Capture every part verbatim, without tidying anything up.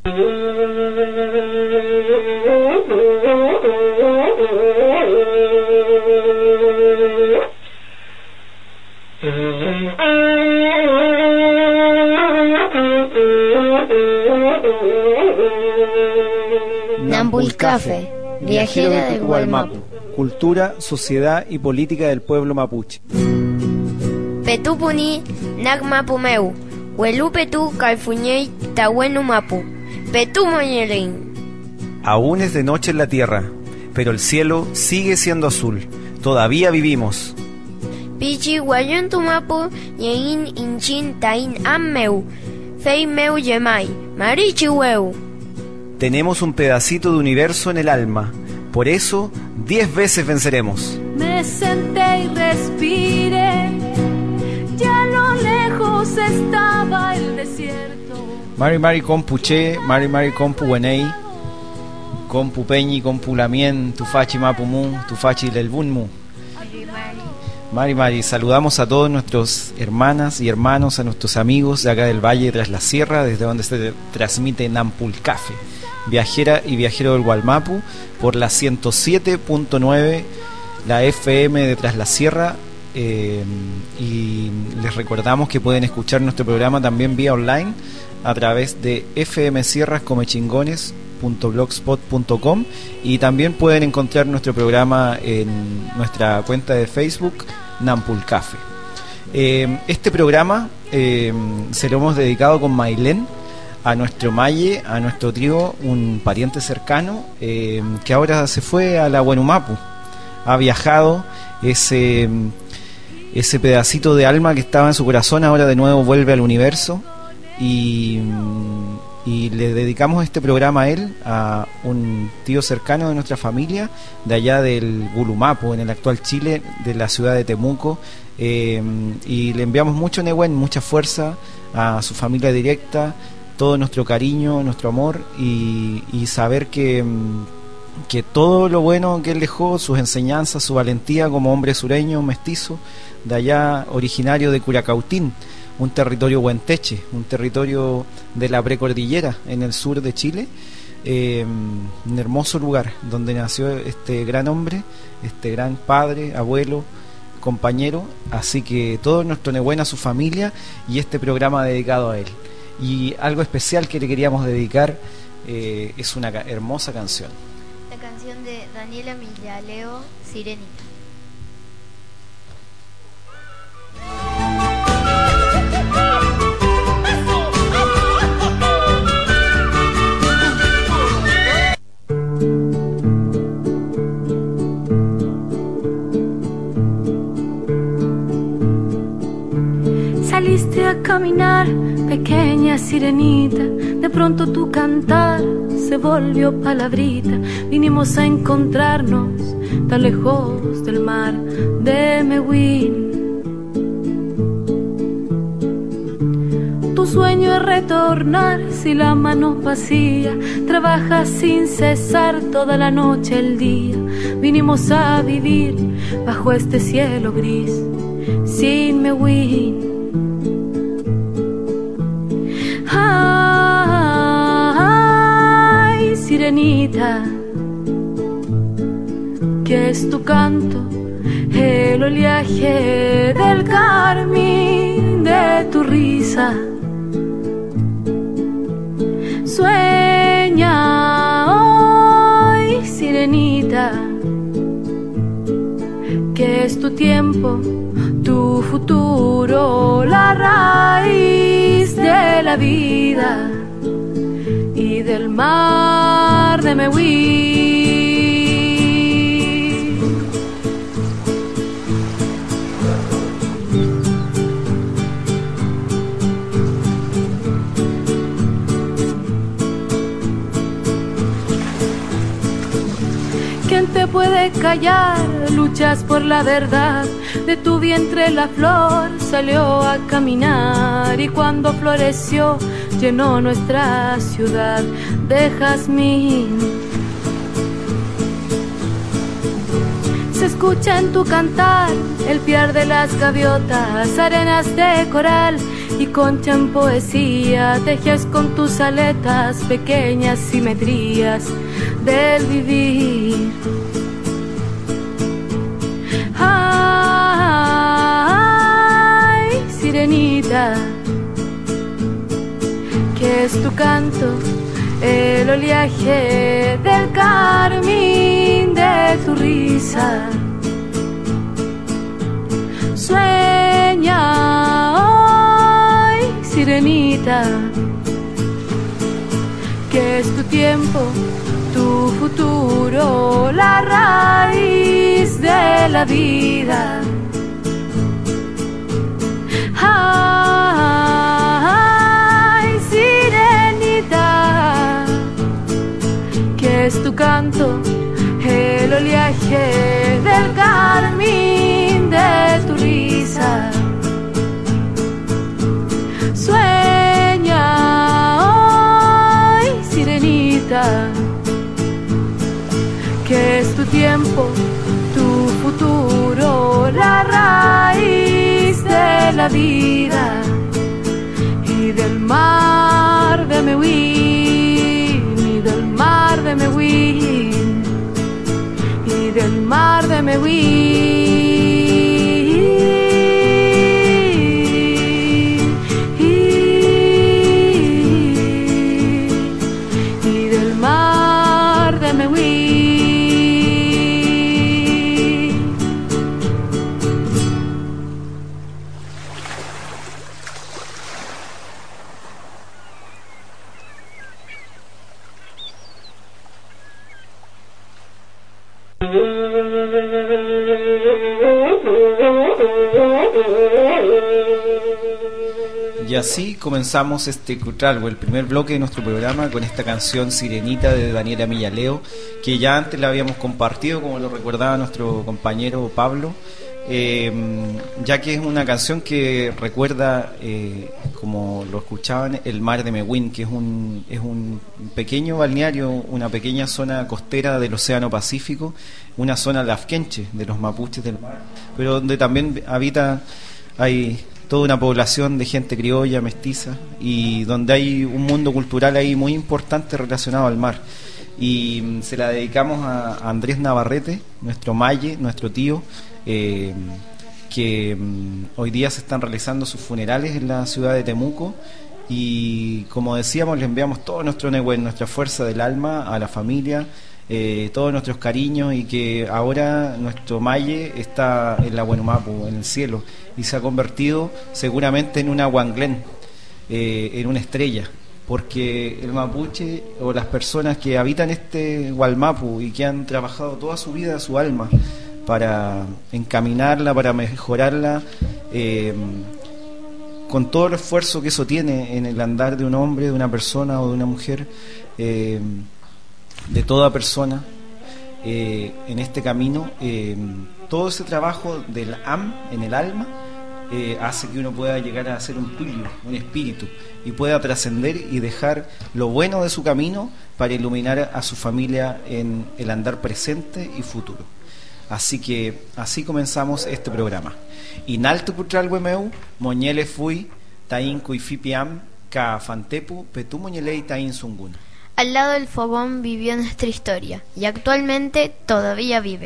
Nampulcafe, viajera del Gualmapu. Cultura, sociedad y política del pueblo mapuche. Petupuni Nagmapumeu, Huelupetu Calfuñey Tahuenu Mapu, Petumoñelin. Aún es de noche en la tierra, pero el cielo sigue siendo azul. Todavía vivimos. Pichi Guayun Tumapu, Yein Inchin Tain Ammeu, Fei Meu Yemai, Marichi Weu. Tenemos un pedacito de universo en el alma. Por eso, diez veces venceremos. Me senté y respiré. Ya a lo lejos estaba el desierto. Mari Mari Compu Che, Mari Mari Compu Wenei, Compu Peñi, Compu Lamien, Tufachi Mapumu, Tufachi Lelbunmu. Mari Mari, saludamos a todos nuestros hermanas y hermanos, a nuestros amigos de acá del Valle Tras la Sierra, desde donde se transmite Nampulcafe, viajera y viajero del Gualmapu, por la ciento siete punto nueve, la F M de Tras la Sierra. Eh, y les recordamos que pueden escuchar nuestro programa también vía online a través de f m sierras come chingones punto blogspot punto com, y también pueden encontrar nuestro programa en nuestra cuenta de Facebook Nampulcafe. Eh, este programa eh, se lo hemos dedicado con Mailén a nuestro Maye, a nuestro trío, un pariente cercano eh, que ahora se fue a la Huenumapu, ha viajado. Ese ese pedacito de alma que estaba en su corazón ahora de nuevo vuelve al universo, y, y le dedicamos este programa a él, a un tío cercano de nuestra familia de allá del Gulumapu, en el actual Chile, de la ciudad de Temuco, eh, y le enviamos mucho Nehuen, mucha fuerza a su familia directa, todo nuestro cariño, nuestro amor, y, y saber que que todo lo bueno que él dejó, sus enseñanzas, su valentía como hombre sureño, mestizo, de allá originario de Curacautín, un territorio huenteche, un territorio de la precordillera en el sur de Chile, eh, un hermoso lugar donde nació este gran hombre, este gran padre, abuelo, compañero. Así que todo nuestro Nehuen a su familia y este programa dedicado a él. Y algo especial que le queríamos dedicar eh, es una ca- hermosa canción. La canción de Daniela Millaleo, Sirenita. Saliste a caminar, pequeña sirenita, de pronto tu cantar se volvió palabrita. Vinimos a encontrarnos tan lejos del mar de Mewin. Tu sueño es retornar si la mano vacía trabaja sin cesar toda la noche, el día. Vinimos a vivir bajo este cielo gris sin Mewin. Ay, sirenita, que es tu canto, el oleaje del carmín de tu risa. Sueña hoy, sirenita, que es tu tiempo, tu futuro, la raíz de la vida y del mar de Mewin. ¿Quién te puede callar? Luchas por la verdad. De tu vientre la flor salió a caminar, y cuando floreció llenó nuestra ciudad de jazmín. Se escucha en tu cantar el piar de las gaviotas, arenas de coral y concha en poesía, tejes con tus aletas pequeñas simetrías del vivir. Ay, sirenita, que es tu canto, el oleaje del carmín de tu risa. Sueña hoy, sirenita, que es tu tiempo, tu futuro, la raíz de la vida. Ay, sirenita, que es tu canto, el oleaje del carmín de tu risa. Sueña hoy, sirenita, que es tu tiempo, tu futuro, la raíz de la vida. Y del mar de Mewin, y del mar de Mewin, y del mar de Mewin, y del mar de Mewin. Y así comenzamos este Cutralbo, el primer bloque de nuestro programa, con esta canción Sirenita de Daniela Millaleo, que ya antes la habíamos compartido, como lo recordaba nuestro compañero Pablo, eh, ya que es una canción que recuerda, eh, como lo escuchaban, el mar de Mewin, que es un, es un pequeño balneario, una pequeña zona costera del Océano Pacífico, una zona lafkenche de los mapuches del mar, pero donde también habita, hay toda una población de gente criolla, mestiza, y donde hay un mundo cultural ahí muy importante relacionado al mar. Y mm, se la dedicamos a, a Andrés Navarrete, nuestro maye, nuestro tío, eh, que mm, hoy día se están realizando sus funerales en la ciudad de Temuco, y como decíamos, le enviamos todo nuestro Nehuen, nuestra fuerza del alma a la familia, eh, todos nuestros cariños, y que ahora nuestro maye está en la Huenumapu, en el cielo, y se ha convertido seguramente en una Huanglén, eh, en una estrella, porque el mapuche o las personas que habitan este Hualmapu y que han trabajado toda su vida, su alma, para encaminarla, para mejorarla, eh, con todo el esfuerzo que eso tiene en el andar de un hombre, de una persona o de una mujer, eh, de toda persona, eh, en este camino, eh, todo ese trabajo del am en el alma eh, hace que uno pueda llegar a ser un tulio, un espíritu, y pueda trascender y dejar lo bueno de su camino para iluminar a su familia en el andar presente y futuro. Así que así comenzamos este programa. Inaltu Putralhuemeu, Moñele Fui, Tain Cuifipiam, Ka Fantepu, Petu Moñelei Tain Sungun. Al lado del fogón vivió nuestra historia, y actualmente todavía vive.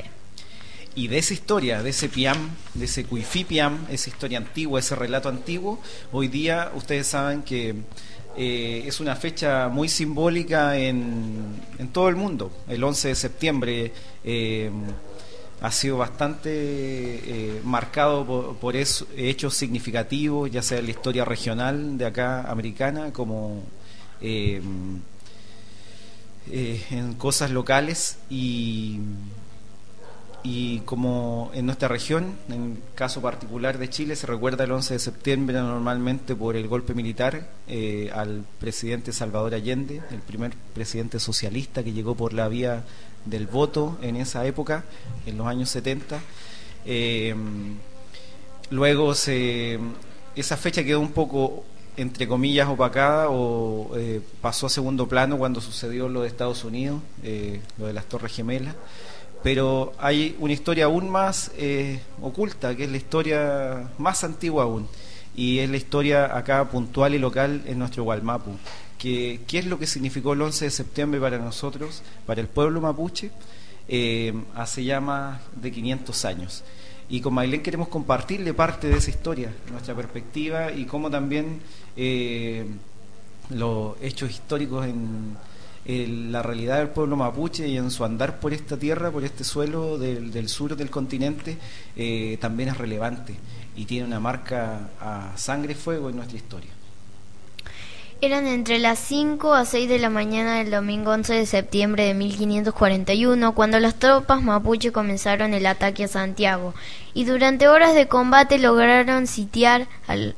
Y de esa historia, de ese piam, de ese cuifipiam, esa historia antigua, ese relato antiguo, hoy día ustedes saben que eh, es una fecha muy simbólica en, en todo el mundo. El once de septiembre eh, ha sido bastante eh, marcado por, por eso, hechos significativos, ya sea en la historia regional de acá americana, como eh, eh, en cosas locales, y y como en nuestra región, en el caso particular de Chile, se recuerda el once de septiembre normalmente por el golpe militar eh, al presidente Salvador Allende, el primer presidente socialista que llegó por la vía del voto en esa época, en los años setenta. Eh, luego se, esa fecha quedó un poco, entre comillas, opacada o eh, pasó a segundo plano cuando sucedió lo de Estados Unidos, eh, lo de las Torres Gemelas. Pero hay una historia aún más eh, oculta, que es la historia más antigua aún, y es la historia acá puntual y local en nuestro Wallmapu. Que, ¿Qué es lo que significó el once de septiembre para nosotros, para el pueblo mapuche, eh, hace ya más de quinientos años? Y con Maylén queremos compartirle parte de esa historia, nuestra perspectiva y cómo también eh, los hechos históricos en, en la realidad del pueblo mapuche y en su andar por esta tierra, por este suelo del, del sur del continente, eh, también es relevante y tiene una marca a sangre y fuego en nuestra historia. Eran entre las cinco a seis de la mañana del domingo once de septiembre de mil quinientos cuarenta y uno cuando las tropas mapuche comenzaron el ataque a Santiago y durante horas de combate lograron sitiar al,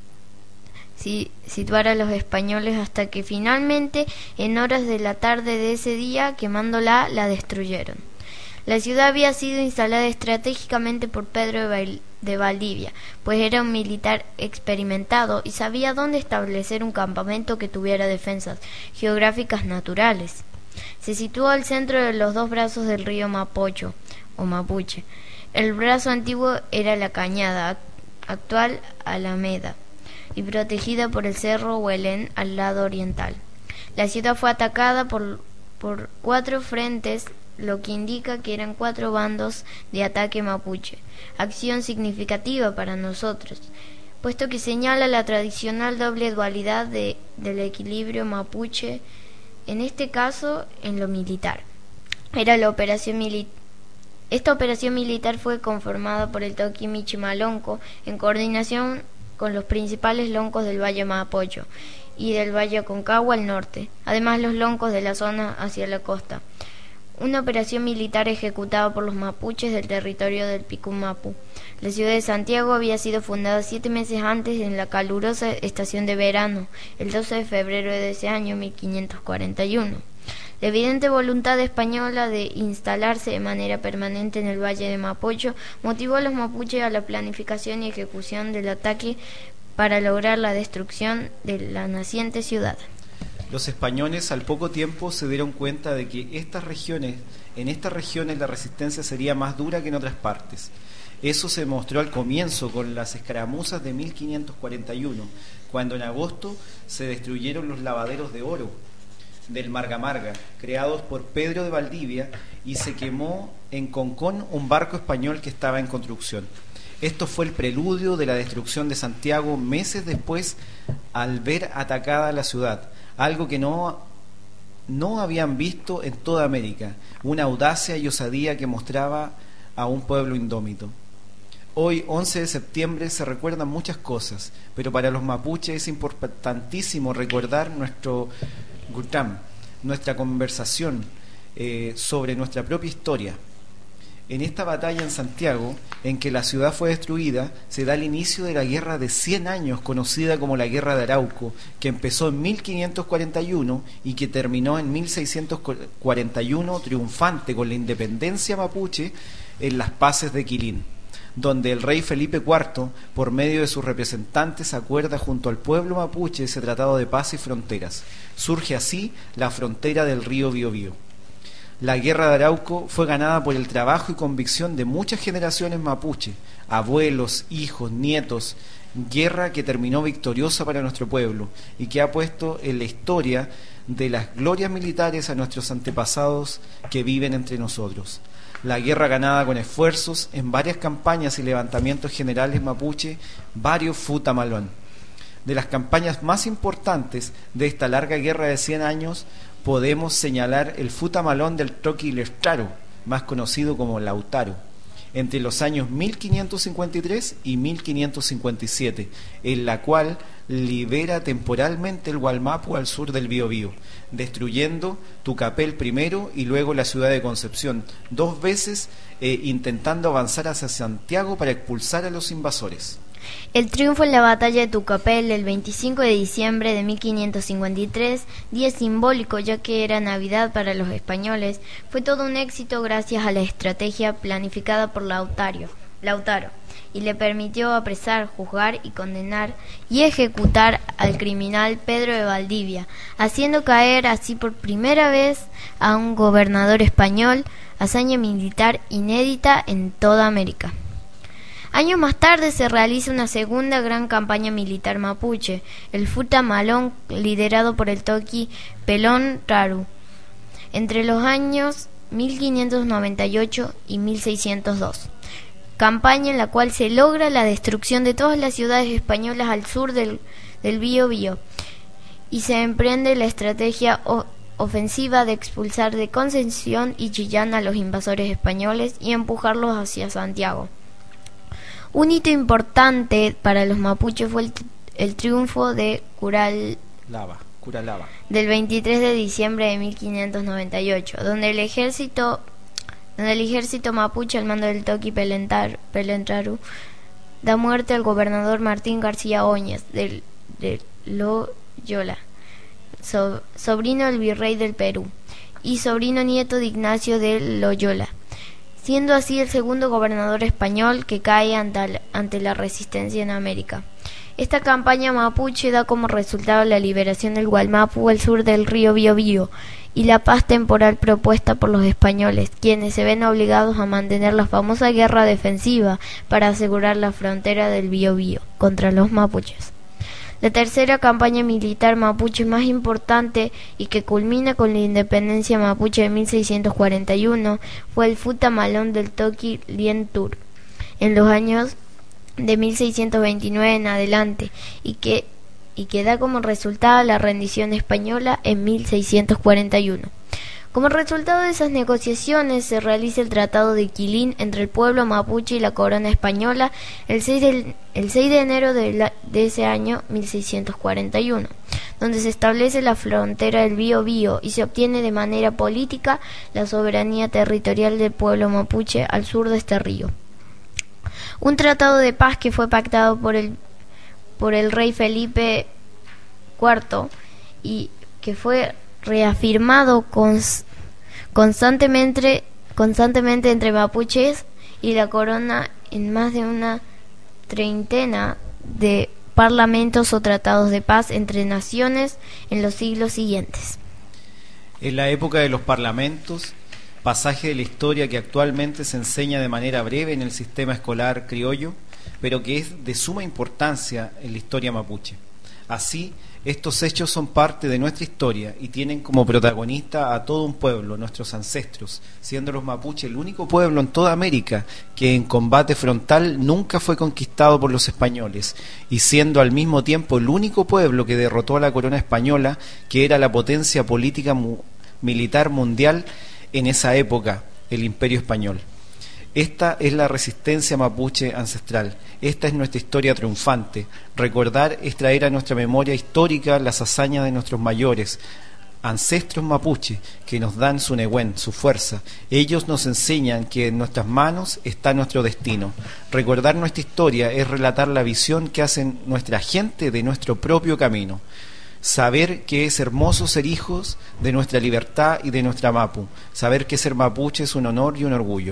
si, situar a los españoles hasta que finalmente en horas de la tarde de ese día, quemándola, la destruyeron. La ciudad había sido instalada estratégicamente por Pedro de Valdivia, pues era un militar experimentado y sabía dónde establecer un campamento que tuviera defensas geográficas naturales. Se situó al centro de los dos brazos del río Mapocho o Mapuche. El brazo antiguo era la Cañada, actual Alameda, y protegida por el cerro Huelén al lado oriental. La ciudad fue atacada por, por cuatro frentes, lo que indica que eran cuatro bandos de ataque mapuche, acción significativa para nosotros, puesto que señala la tradicional doble dualidad de, del equilibrio mapuche, en este caso en lo militar. Era la operación militar. Esta operación militar fue conformada por el Toqui Michimalonco en coordinación con los principales loncos del Valle Mapocho y del Valle Aconcagua al norte, además los loncos de la zona hacia la costa. Una operación militar ejecutada por los mapuches del territorio del Picumapu. La ciudad de Santiago había sido fundada siete meses antes en la calurosa estación de verano, el doce de febrero de ese año mil quinientos cuarenta y uno. La evidente voluntad española de instalarse de manera permanente en el Valle de Mapocho motivó a los mapuches a la planificación y ejecución del ataque para lograr la destrucción de la naciente ciudad. Los españoles al poco tiempo se dieron cuenta de que estas regiones, en estas regiones la resistencia sería más dura que en otras partes. Eso se mostró al comienzo con las escaramuzas de mil quinientos cuarenta y uno, cuando en agosto se destruyeron los lavaderos de oro del Marga Marga, creados por Pedro de Valdivia, y se quemó en Concón un barco español que estaba en construcción. Esto fue el preludio de la destrucción de Santiago meses después, al ver atacada la ciudad, algo que no, no habían visto en toda América, una audacia y osadía que mostraba a un pueblo indómito. Hoy, once de septiembre, se recuerdan muchas cosas, pero para los mapuches es importantísimo recordar nuestro Gutam, nuestra conversación eh, sobre nuestra propia historia. En esta batalla en Santiago, en que la ciudad fue destruida, se da el inicio de la guerra de cien años, conocida como la Guerra de Arauco, que empezó en mil quinientos cuarenta y uno y que terminó en mil seiscientos cuarenta y uno triunfante con la independencia mapuche en las Paces de Quilín, donde el rey Felipe cuarto, por medio de sus representantes, acuerda junto al pueblo mapuche ese tratado de paz y fronteras. Surge así la frontera del río Biobío. La Guerra de Arauco fue ganada por el trabajo y convicción de muchas generaciones mapuche, abuelos, hijos, nietos, guerra que terminó victoriosa para nuestro pueblo y que ha puesto en la historia de las glorias militares a nuestros antepasados que viven entre nosotros. La guerra ganada con esfuerzos en varias campañas y levantamientos generales mapuche, varios Futamalón. De las campañas más importantes de esta larga guerra de cien años, podemos señalar el Futamalón del Toqui Lestaro, más conocido como Lautaro, entre los años mil quinientos cincuenta y tres y mil quinientos cincuenta y siete, en la cual libera temporalmente el Wallmapu al sur del Biobío, destruyendo Tucapel primero y luego la ciudad de Concepción, dos veces eh, intentando avanzar hacia Santiago para expulsar a los invasores. El triunfo en la batalla de Tucapel el veinticinco de diciembre de mil quinientos cincuenta y tres, día simbólico ya que era Navidad para los españoles, fue todo un éxito gracias a la estrategia planificada por Lautaro, Lautaro y le permitió apresar, juzgar y condenar y ejecutar al criminal Pedro de Valdivia, haciendo caer así por primera vez a un gobernador español, hazaña militar inédita en toda América. Años más tarde se realiza una segunda gran campaña militar mapuche, el Futa Malón, liderado por el toqui Pelón Raru, entre los años mil quinientos noventa y ocho y mil seiscientos dos. Campaña en la cual se logra la destrucción de todas las ciudades españolas al sur del, del Biobío y se emprende la estrategia o, ofensiva de expulsar de Concepción y Chillán a los invasores españoles y empujarlos hacia Santiago. Un hito importante para los mapuches fue el, el triunfo de Cural Lava, Curalaba. del veintitrés de diciembre de mil quinientos noventa y ocho, donde el ejército donde el ejército mapuche al mando del toqui Pelentar, Pelentraru da muerte al gobernador Martín García Óñez del, de Loyola, so, sobrino del virrey del Perú y sobrino nieto de Ignacio de Loyola, siendo así el segundo gobernador español que cae ante, ante la resistencia en América. Esta campaña mapuche da como resultado la liberación del Gualmapu al sur del río Biobío y la paz temporal propuesta por los españoles, quienes se ven obligados a mantener la famosa guerra defensiva para asegurar la frontera del Biobío contra los mapuches. La tercera campaña militar mapuche más importante y que culmina con la independencia mapuche de mil seiscientos cuarenta y uno fue el Futa Malón del toqui Lientur en los años de mil seiscientos veintinueve en adelante y que, y que da como resultado la rendición española en mil seiscientos cuarenta y uno. Como resultado de esas negociaciones se realiza el Tratado de Quilín entre el pueblo mapuche y la corona española el seis, del, el seis de enero de, la, de ese año mil seiscientos cuarenta y uno, donde se establece la frontera del Biobío y se obtiene de manera política la soberanía territorial del pueblo mapuche al sur de este río. Un tratado de paz que fue pactado por el, por el rey Felipe cuarto y que fue reafirmado cons, constantemente, constantemente entre mapuches y la corona en más de una treintena de parlamentos o tratados de paz entre naciones en los siglos siguientes. En la época de los parlamentos, pasaje de la historia que actualmente se enseña de manera breve en el sistema escolar criollo, pero que es de suma importancia en la historia mapuche. Así, estos hechos son parte de nuestra historia y tienen como protagonista a todo un pueblo, nuestros ancestros, siendo los mapuches el único pueblo en toda América que en combate frontal nunca fue conquistado por los españoles y siendo al mismo tiempo el único pueblo que derrotó a la corona española, que era la potencia política mu- militar mundial en esa época, el Imperio Español. Esta es la resistencia mapuche ancestral. Esta es nuestra historia triunfante. Recordar es traer a nuestra memoria histórica las hazañas de nuestros mayores, ancestros mapuche, que nos dan su nehuen, su fuerza. Ellos nos enseñan que en nuestras manos está nuestro destino. Recordar nuestra historia es relatar la visión que hacen nuestra gente de nuestro propio camino. Saber que es hermoso ser hijos de nuestra libertad y de nuestra mapu. Saber que ser mapuche es un honor y un orgullo.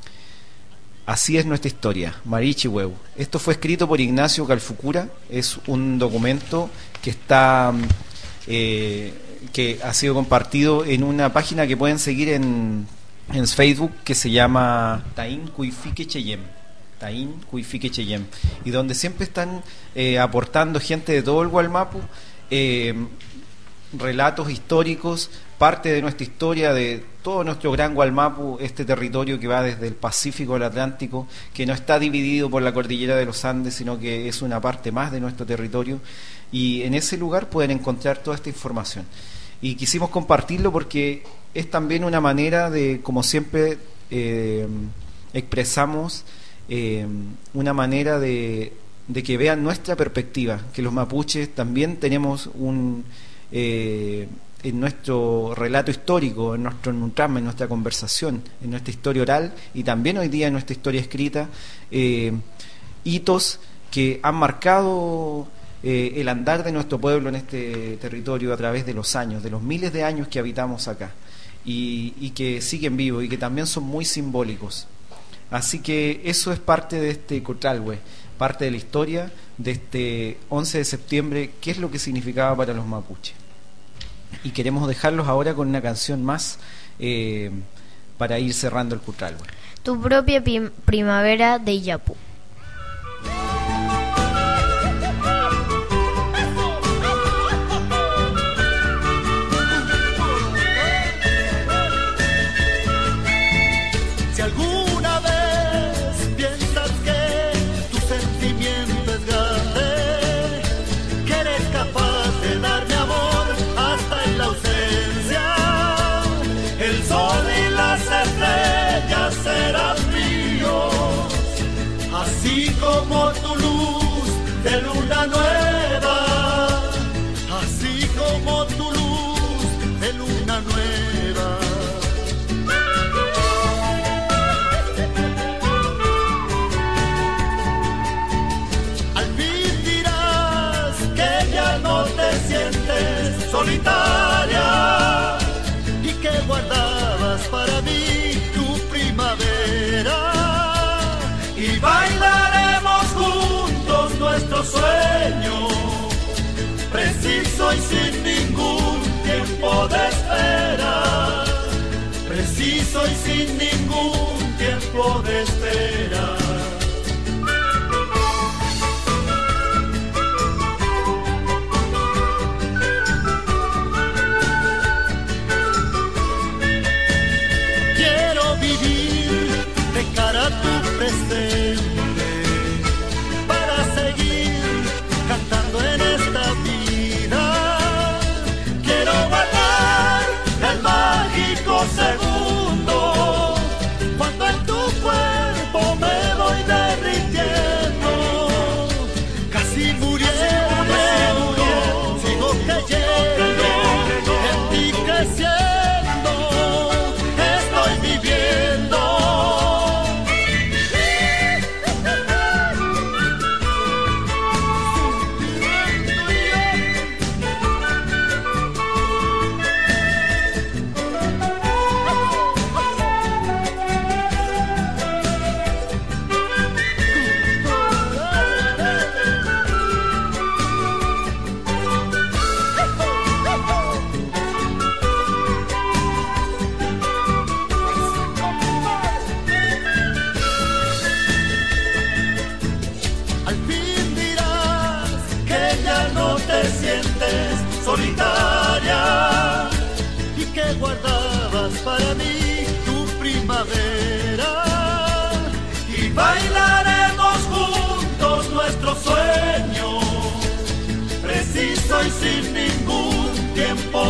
Así es nuestra historia, Marichihueu. Esto fue escrito por Ignacio Calfucura, es un documento que está eh, que ha sido compartido en una página que pueden seguir en, en Facebook que se llama Taín Cuifique Cheyem. Taín Cuifique Cheyem, y donde siempre están eh, aportando gente de todo el Gualmapu eh, relatos históricos, parte de nuestra historia, de todo nuestro gran Gualmapu, este territorio que va desde el Pacífico al Atlántico, que no está dividido por la cordillera de los Andes, sino que es una parte más de nuestro territorio, y en ese lugar pueden encontrar toda esta información. Y quisimos compartirlo porque es también una manera de, como siempre eh, expresamos, eh, una manera de, de que vean nuestra perspectiva, que los mapuches también tenemos un... Eh, en nuestro relato histórico, en nuestro nutrame, en nuestra conversación, en nuestra historia oral y también hoy día en nuestra historia escrita, eh, hitos que han marcado eh, el andar de nuestro pueblo en este territorio a través de los años, de los miles de años que habitamos acá, y, y que siguen vivos y que también son muy simbólicos. Así que eso es parte de este Cotralhue, parte de la historia de este once de septiembre, qué es lo que significaba para los mapuches. Y queremos dejarlos ahora con una canción más eh, para ir cerrando el Cotralhue. Tu propia prim- primavera de Iyapu.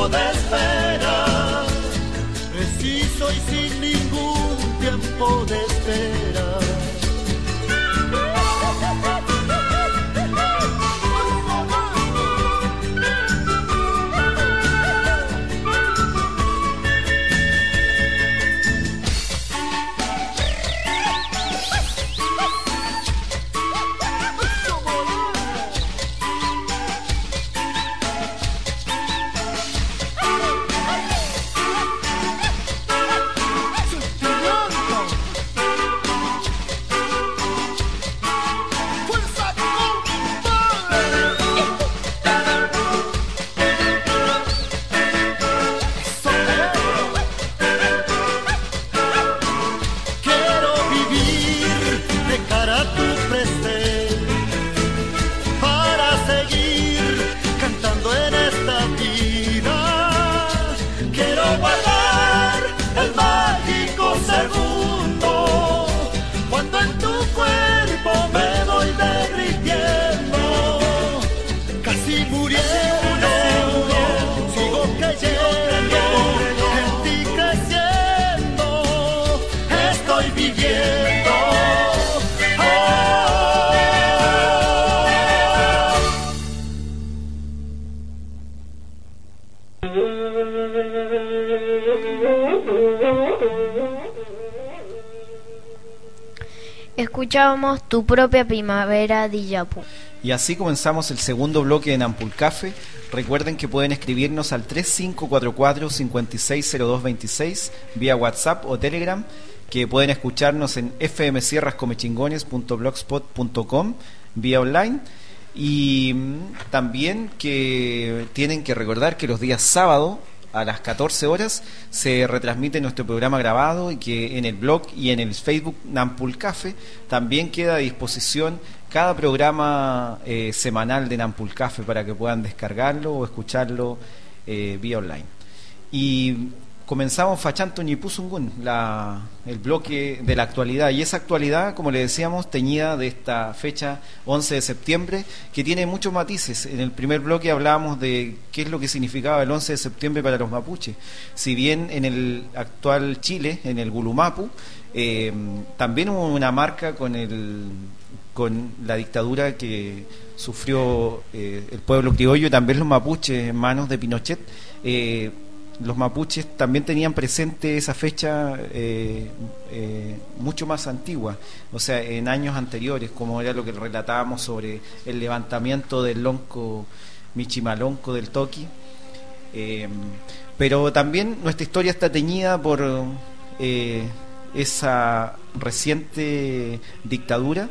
tiempo de espera, preciso y sin ningún tiempo de espera. Escuchábamos Tu propia primavera de Iyapu. Y así comenzamos el segundo bloque de Nampulcafe. Recuerden que pueden escribirnos al tres cinco cuatro cuatro, cinco seis cero dos dos seis vía WhatsApp o Telegram, que pueden escucharnos en f m sierras comechingones punto blogspot punto com vía online. Y también que tienen que recordar que los días sábado a las catorce horas se retransmite nuestro programa grabado, y que en el blog y en el Facebook Nampulcafe también queda a disposición cada programa eh, semanal de Nampulcafe para que puedan descargarlo o escucharlo eh, vía online. Y comenzamos Fachanto Ñipuzungún, la el bloque de la actualidad, y esa actualidad, como le decíamos, teñida de esta fecha once de septiembre, que tiene muchos matices. En el primer bloque hablábamos de qué es lo que significaba el once de septiembre para los mapuches. Si bien en el actual Chile, en el Gulumapu, eh, también hubo una marca con el con la dictadura que sufrió eh, el pueblo criollo y también los mapuches en manos de Pinochet. eh, Los mapuches también tenían presente esa fecha eh, eh, mucho más antigua, o sea, en años anteriores, como era lo que relatábamos sobre el levantamiento del lonco Michimalonco del Toqui. Eh, pero también nuestra historia está teñida por eh, esa reciente dictadura.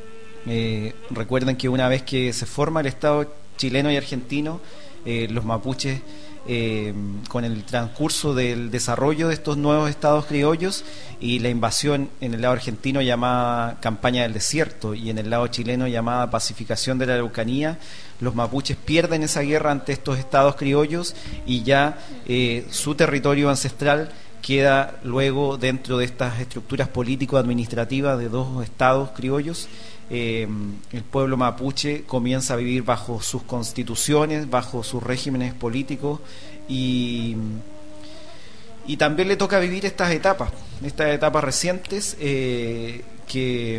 Eh, recuerden que una vez que se forma el Estado chileno y argentino, eh, los mapuches, Eh, con el transcurso del desarrollo de estos nuevos estados criollos y la invasión en el lado argentino llamada Campaña del Desierto y en el lado chileno llamada Pacificación de la Araucanía, los mapuches pierden esa guerra ante estos estados criollos y ya eh, su territorio ancestral queda luego dentro de estas estructuras político-administrativas de dos estados criollos. Eh, el pueblo mapuche comienza a vivir bajo sus constituciones, bajo sus regímenes políticos, y, y también le toca vivir estas etapas, estas etapas recientes eh, que,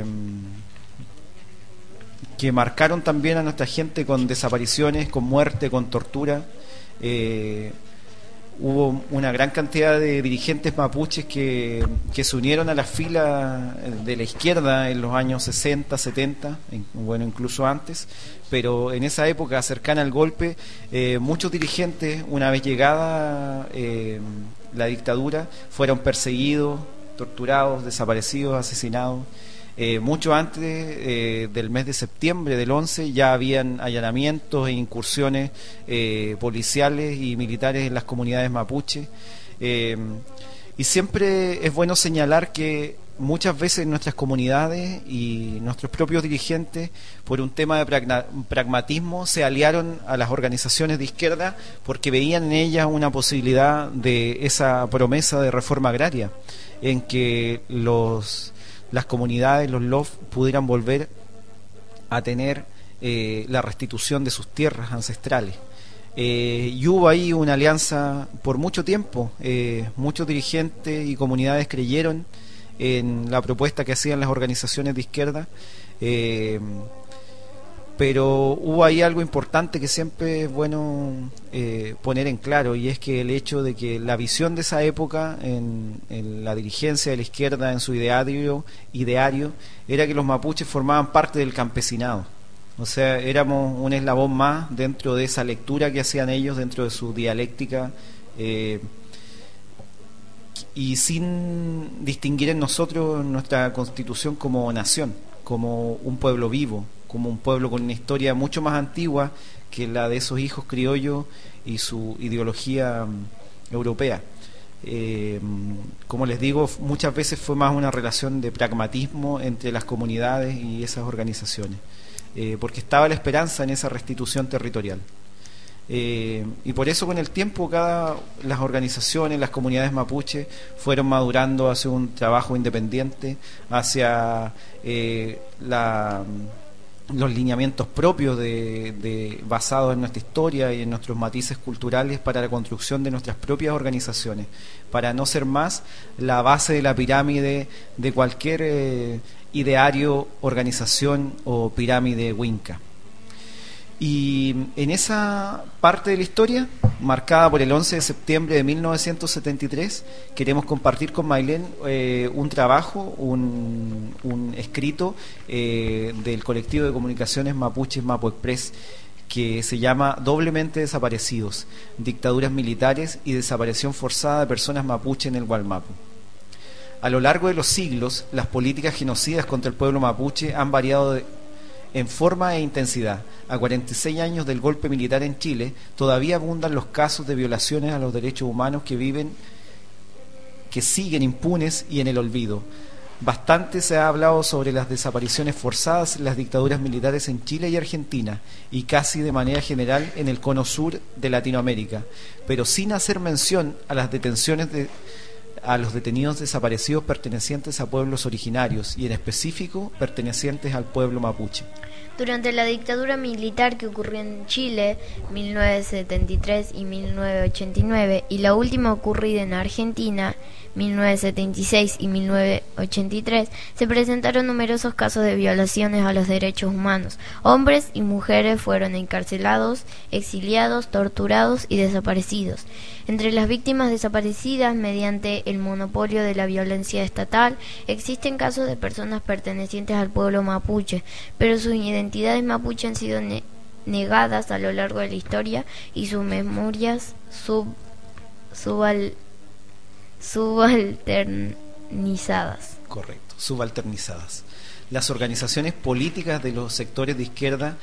que marcaron también a nuestra gente con desapariciones, con muerte, con tortura. Eh, hubo una gran cantidad de dirigentes mapuches que, que se unieron a las filas de la izquierda en los años sesenta, setenta, bueno, incluso antes, pero en esa época cercana al golpe, eh, muchos dirigentes, una vez llegada eh, la dictadura, fueron perseguidos, torturados, desaparecidos, asesinados. Eh, mucho antes eh, del mes de septiembre del once ya habían allanamientos e incursiones eh, policiales y militares en las comunidades mapuche, eh, y siempre es bueno señalar que muchas veces nuestras comunidades y nuestros propios dirigentes, por un tema de pragna- pragmatismo, se aliaron a las organizaciones de izquierda porque veían en ellas una posibilidad de esa promesa de reforma agraria, en que los las comunidades, los L O F, pudieran volver a tener eh, la restitución de sus tierras ancestrales. Eh, y hubo ahí una alianza por mucho tiempo. Eh, muchos dirigentes y comunidades creyeron en la propuesta que hacían las organizaciones de izquierda, eh, pero hubo ahí algo importante que siempre es bueno eh, poner en claro, y es que el hecho de que la visión de esa época en, en la dirigencia de la izquierda, en su ideario, ideario era que los mapuches formaban parte del campesinado. O sea, éramos un eslabón más dentro de esa lectura que hacían ellos, dentro de su dialéctica, eh, y sin distinguir en nosotros nuestra constitución como nación, como un pueblo vivo, como un pueblo con una historia mucho más antigua que la de esos hijos criollos y su ideología um, europea. Eh, como les digo, muchas veces fue más una relación de pragmatismo entre las comunidades y esas organizaciones. Eh, porque estaba la esperanza en esa restitución territorial. Eh, y por eso con el tiempo cada las organizaciones, las comunidades mapuche fueron madurando hacia un trabajo independiente, hacia eh, la, los lineamientos propios de, de, basados en nuestra historia y en nuestros matices culturales para la construcción de nuestras propias organizaciones, para no ser más la base de la pirámide de cualquier eh, ideario, organización o pirámide winca. Y en esa parte de la historia, marcada por el once de septiembre de mil novecientos setenta y tres, queremos compartir con Maylén eh, un trabajo, un, un escrito eh, del colectivo de comunicaciones mapuches Mapu Express, que se llama Doblemente Desaparecidos, dictaduras militares y desaparición forzada de personas mapuche en el Gualmapu. A lo largo de los siglos, las políticas genocidas contra el pueblo mapuche han variado de, en forma e intensidad. A cuarenta y seis años del golpe militar en Chile, todavía abundan los casos de violaciones a los derechos humanos que viven, que siguen impunes y en el olvido. Bastante se ha hablado sobre las desapariciones forzadas en las dictaduras militares en Chile y Argentina, y casi de manera general en el cono sur de Latinoamérica, pero sin hacer mención a las detenciones de a los detenidos desaparecidos pertenecientes a pueblos originarios y en específico pertenecientes al pueblo mapuche. Durante la dictadura militar que ocurrió en Chile, mil novecientos setenta y tres y mil novecientos ochenta y nueve, y la última ocurrida en Argentina, mil novecientos setenta y seis y mil novecientos ochenta y tres, se presentaron numerosos casos de violaciones a los derechos humanos. Hombres y mujeres fueron encarcelados, exiliados, torturados y desaparecidos. Entre las víctimas desaparecidas mediante el monopolio de la violencia estatal, existen casos de personas pertenecientes al pueblo mapuche, pero sus identidades mapuche han sido ne- negadas a lo largo de la historia y sus memorias sub, subal, subalternizadas. Correcto, subalternizadas. Las organizaciones políticas de los sectores de izquierda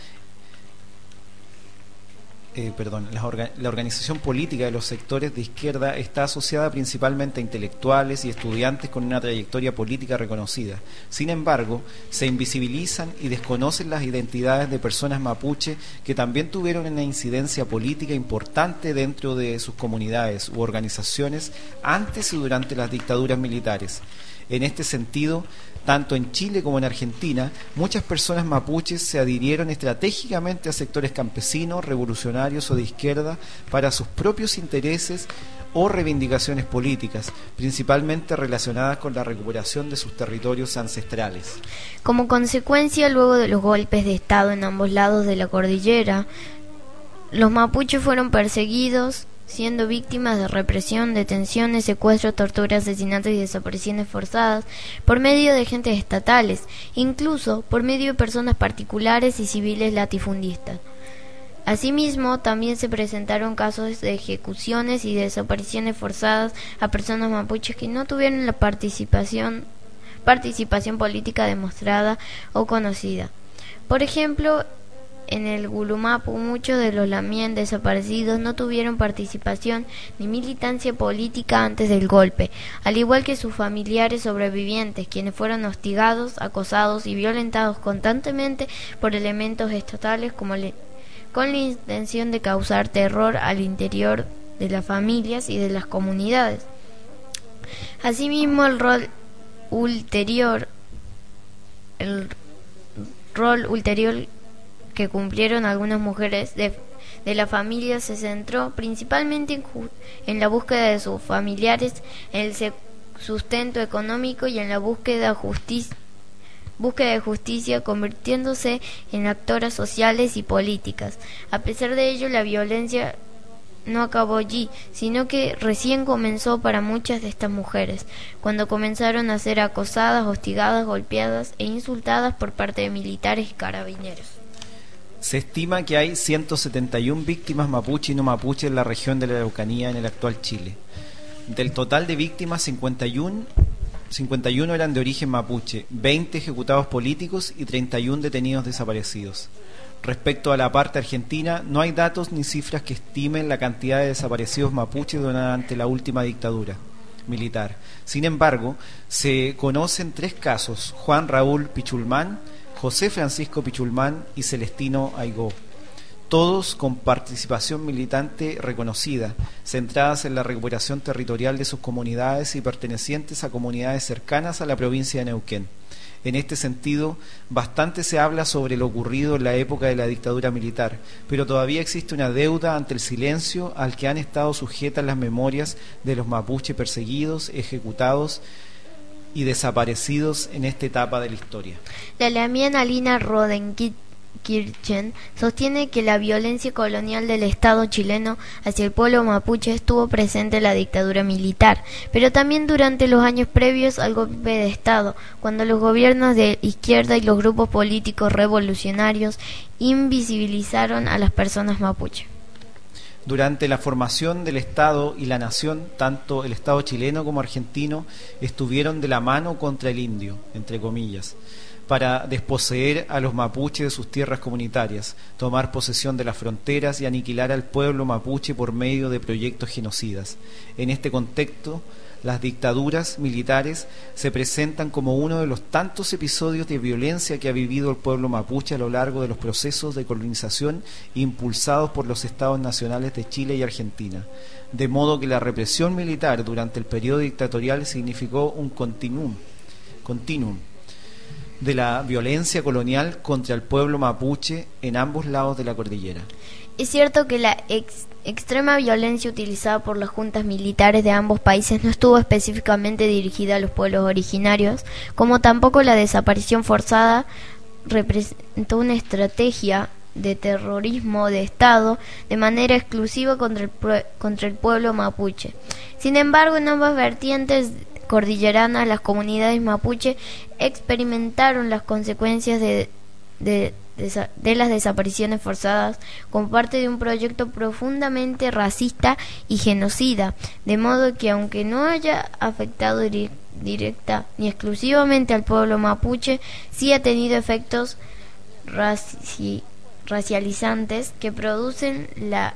Eh, perdón, la, orga, la organización política de los sectores de izquierda está asociada principalmente a intelectuales y estudiantes con una trayectoria política reconocida. Sin embargo, se invisibilizan y desconocen las identidades de personas mapuche que también tuvieron una incidencia política importante dentro de sus comunidades u organizaciones antes y durante las dictaduras militares. En este sentido, tanto en Chile como en Argentina, muchas personas mapuches se adhirieron estratégicamente a sectores campesinos, revolucionarios o de izquierda para sus propios intereses o reivindicaciones políticas, principalmente relacionadas con la recuperación de sus territorios ancestrales. Como consecuencia, luego de los golpes de Estado en ambos lados de la cordillera, los mapuches fueron perseguidos, siendo víctimas de represión, detenciones, secuestros, torturas, asesinatos y desapariciones forzadas por medio de agentes estatales, incluso por medio de personas particulares y civiles latifundistas. Asimismo, también se presentaron casos de ejecuciones y desapariciones forzadas a personas mapuches que no tuvieron la participación, participación política demostrada o conocida. Por ejemplo, en el Gulumapu, muchos de los lamien desaparecidos no tuvieron participación ni militancia política antes del golpe, al igual que sus familiares sobrevivientes, quienes fueron hostigados, acosados y violentados constantemente por elementos estatales como le, con la intención de causar terror al interior de las familias y de las comunidades. Asimismo, el rol ulterior, el rol ulterior que cumplieron algunas mujeres de, de la familia se centró principalmente en, ju- en la búsqueda de sus familiares, en el se- sustento económico y en la búsqueda, justi- búsqueda de justicia, convirtiéndose en actoras sociales y políticas. A pesar de ello, la violencia no acabó allí, sino que recién comenzó para muchas de estas mujeres, cuando comenzaron a ser acosadas, hostigadas, golpeadas e insultadas por parte de militares y carabineros. Se estima que hay ciento setenta y una víctimas mapuche y no mapuche en la región de la Araucanía en el actual Chile. Del total de víctimas, cincuenta y uno, cincuenta y uno eran de origen mapuche, veinte ejecutados políticos y treinta y uno detenidos desaparecidos. Respecto a la parte argentina, no hay datos ni cifras que estimen la cantidad de desaparecidos mapuches durante la última dictadura militar. Sin embargo, se conocen tres casos: Juan Raúl Pichulmán, José Francisco Pichulmán y Celestino Aigó, todos con participación militante reconocida, centradas en la recuperación territorial de sus comunidades y pertenecientes a comunidades cercanas a la provincia de Neuquén. En este sentido, bastante se habla sobre lo ocurrido en la época de la dictadura militar, pero todavía existe una deuda ante el silencio al que han estado sujetas las memorias de los mapuches perseguidos, ejecutados y desaparecidos en esta etapa de la historia. La alemana Lina Rodenkirchen sostiene que la violencia colonial del Estado chileno hacia el pueblo mapuche estuvo presente en la dictadura militar, pero también durante los años previos al golpe de Estado, cuando los gobiernos de izquierda y los grupos políticos revolucionarios invisibilizaron a las personas mapuche. Durante la formación del Estado y la nación, tanto el Estado chileno como argentino estuvieron de la mano contra el indio, entre comillas, para desposeer a los mapuches de sus tierras comunitarias, tomar posesión de las fronteras y aniquilar al pueblo mapuche por medio de proyectos genocidas. En este contexto, las dictaduras militares se presentan como uno de los tantos episodios de violencia que ha vivido el pueblo mapuche a lo largo de los procesos de colonización impulsados por los estados nacionales de Chile y Argentina, de modo que la represión militar durante el periodo dictatorial significó un continuum, continuum de la violencia colonial contra el pueblo mapuche en ambos lados de la cordillera. Es cierto que la ex extrema violencia utilizada por las juntas militares de ambos países no estuvo específicamente dirigida a los pueblos originarios, como tampoco la desaparición forzada representó una estrategia de terrorismo de Estado de manera exclusiva contra el, contra el pueblo mapuche. Sin embargo, en ambas vertientes cordilleranas, las comunidades mapuche experimentaron las consecuencias de, de, de, de las desapariciones forzadas como parte de un proyecto profundamente racista y genocida, de modo que aunque no haya afectado dir, directa ni exclusivamente al pueblo mapuche, sí ha tenido efectos raci, racializantes que producen la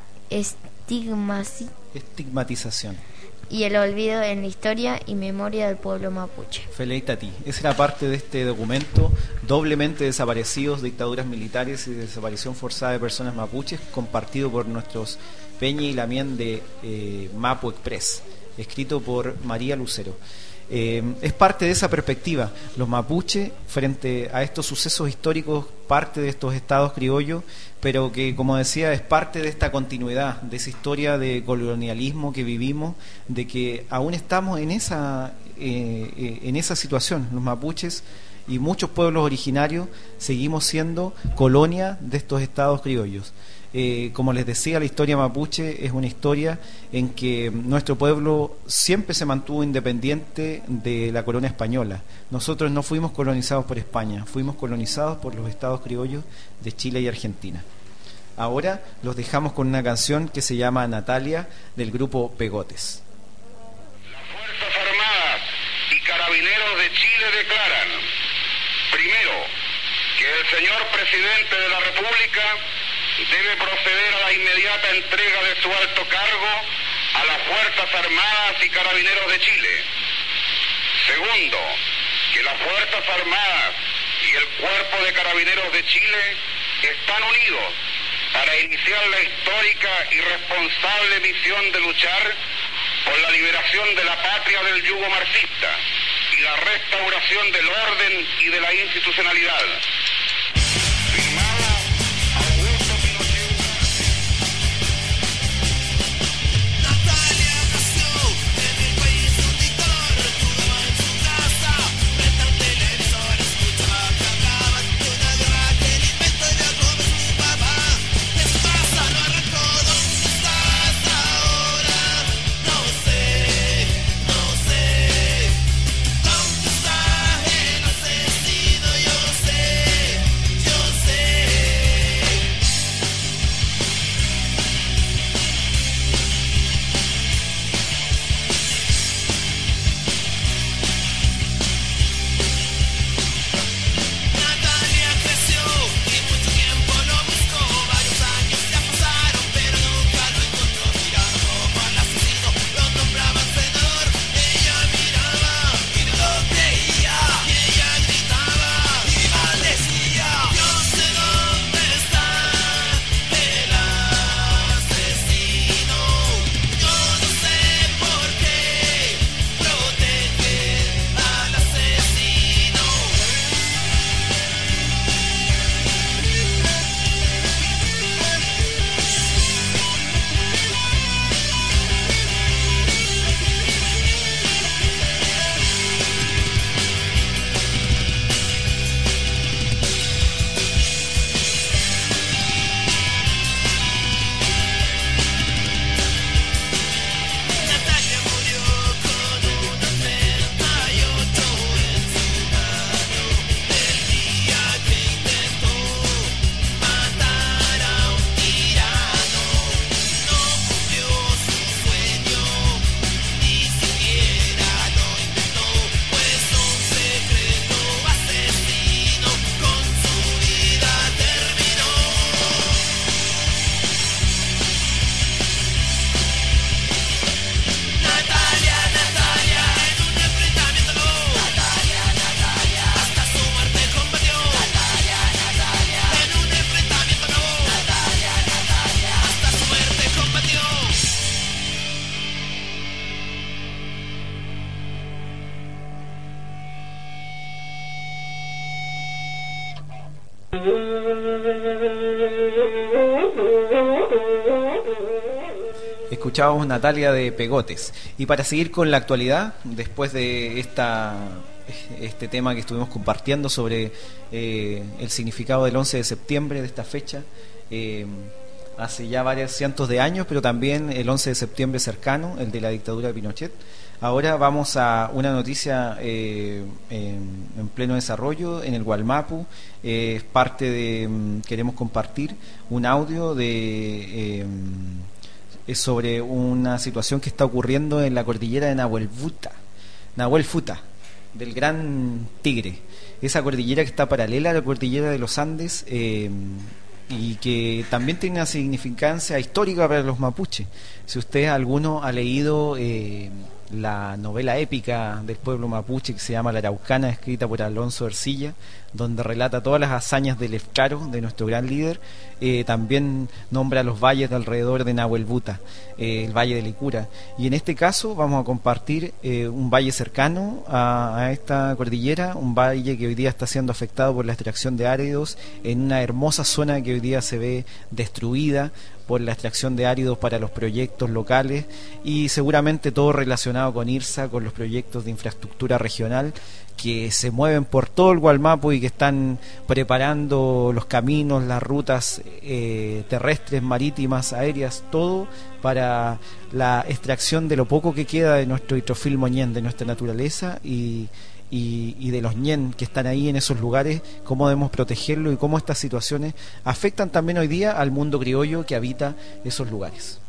estigmasi, estigmatización y el olvido en la historia y memoria del pueblo mapuche. Feleita a ti. Esa era parte de este documento, doblemente desaparecidos, dictaduras militares y desaparición forzada de personas mapuches, compartido por nuestros Peña y Lamien de eh, Mapu Express, escrito por María Lucero. Eh, es parte de esa perspectiva. Los mapuches, frente a estos sucesos históricos, parte de estos estados criollos, pero que, como decía, es parte de esta continuidad, de esa historia de colonialismo que vivimos, de que aún estamos en esa, eh, eh, en esa situación. Los mapuches y muchos pueblos originarios seguimos siendo colonia de estos estados criollos. Eh, como les decía, la historia mapuche es una historia en que nuestro pueblo siempre se mantuvo independiente de la corona española. Nosotros no fuimos colonizados por España, fuimos colonizados por los estados criollos de Chile y Argentina. Ahora los dejamos con una canción que se llama Natalia, del grupo Pegotes. Las Fuerzas Armadas y Carabineros de Chile declaran, primero, que el señor presidente de la República debe proceder a la inmediata entrega de su alto cargo a las Fuerzas Armadas y Carabineros de Chile. Segundo, que las Fuerzas Armadas y el Cuerpo de Carabineros de Chile están unidos para iniciar la histórica y responsable misión de luchar por la liberación de la patria del yugo marxista y la restauración del orden y de la institucionalidad. Firmada Augusto Pinochet. Escuchábamos Natalia de Pegotes. Y para seguir con la actualidad, después de esta este tema que estuvimos compartiendo sobre eh, el significado del once de septiembre, de esta fecha, eh, hace ya varios cientos de años, pero también el once de septiembre cercano, el de la dictadura de Pinochet. Ahora vamos a una noticia eh, en, en pleno desarrollo en el Gualmapu. Eh, es parte de, queremos compartir un audio de... Eh, es sobre una situación que está ocurriendo en la cordillera de Nahuel Futa, Nahuel Futa, del Gran Tigre, esa cordillera que está paralela a la cordillera de los Andes eh, y que también tiene una significancia histórica para los mapuches. Si usted alguno ha leído eh, la novela épica del pueblo mapuche que se llama La Araucana, escrita por Alonso Ercilla, donde relata todas las hazañas del Efcaro, de nuestro gran líder, eh, también nombra los valles de alrededor de Nahuel Buta, eh, el valle de Licura, y en este caso vamos a compartir eh, un valle cercano a, a esta cordillera, un valle que hoy día está siendo afectado por la extracción de áridos en una hermosa zona que hoy día se ve destruida por la extracción de áridos para los proyectos locales y seguramente todo relacionado con IRSA, con los proyectos de infraestructura regional que se mueven por todo el Gualmapu y que están preparando los caminos, las rutas eh, terrestres, marítimas, aéreas, todo para la extracción de lo poco que queda de nuestro hidrofil moñén, de nuestra naturaleza y Y, y de los ñen que están ahí en esos lugares, cómo debemos protegerlo y cómo estas situaciones afectan también hoy día al mundo criollo que habita esos lugares.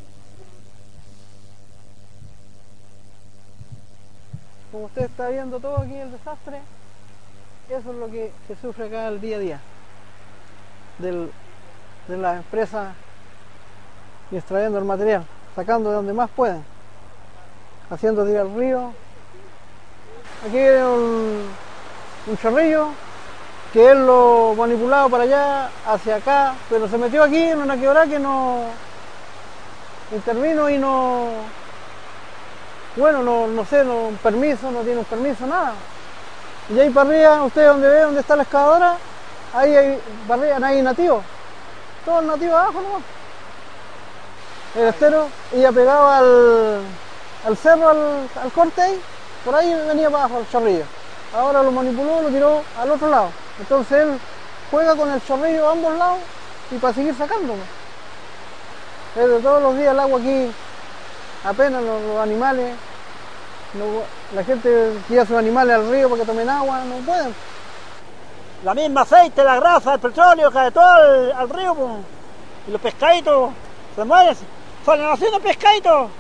Como usted está viendo todo aquí el desastre, eso es lo que se sufre acá el día a día del, de las empresas y extrayendo el material, sacando de donde más pueden, haciendo tirar al río. Aquí hay un, un chorrillo que él lo manipulado para allá, hacia acá, pero se metió aquí en una quebrada que no intervino y no, bueno, no, no sé, no un permiso, no tiene un permiso, nada. Y ahí para arriba, usted donde ve, donde está la excavadora, ahí hay, para arriba, hay nativos, todos nativos abajo nomás. El estero, y ya pegado al, al cerro, al, al corte ahí. Por ahí venía para abajo el chorrillo. Ahora lo manipuló, lo tiró al otro lado. Entonces él juega con el chorrillo a ambos lados y para seguir sacándolo. Desde todos los días el agua aquí, apenas los, los animales, no, la gente guía a sus animales al río para que tomen agua, no pueden. La misma aceite, la grasa, el petróleo cae todo al, al río, pues. Y los pescaditos se mueren, salen haciendo pescaditos.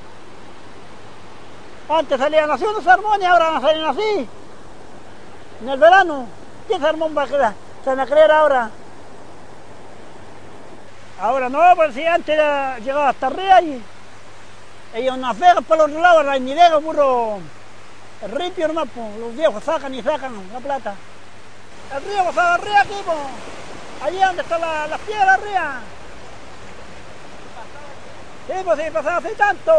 Antes salían así unos armones, ahora van a salir así. En el verano, ¿quién se armón va a creer? Se van a creer ahora. Ahora no, pues si antes era, llegaba hasta arriba y ellos unas vegas por los otro lados, la ni vega, puro el ripio hermano, pues, los viejos sacan y sacan la plata. El río pasaba arriba aquí, pues, allí donde están la, las piedras arriba. Sí, pues sí, pasaba así tanto.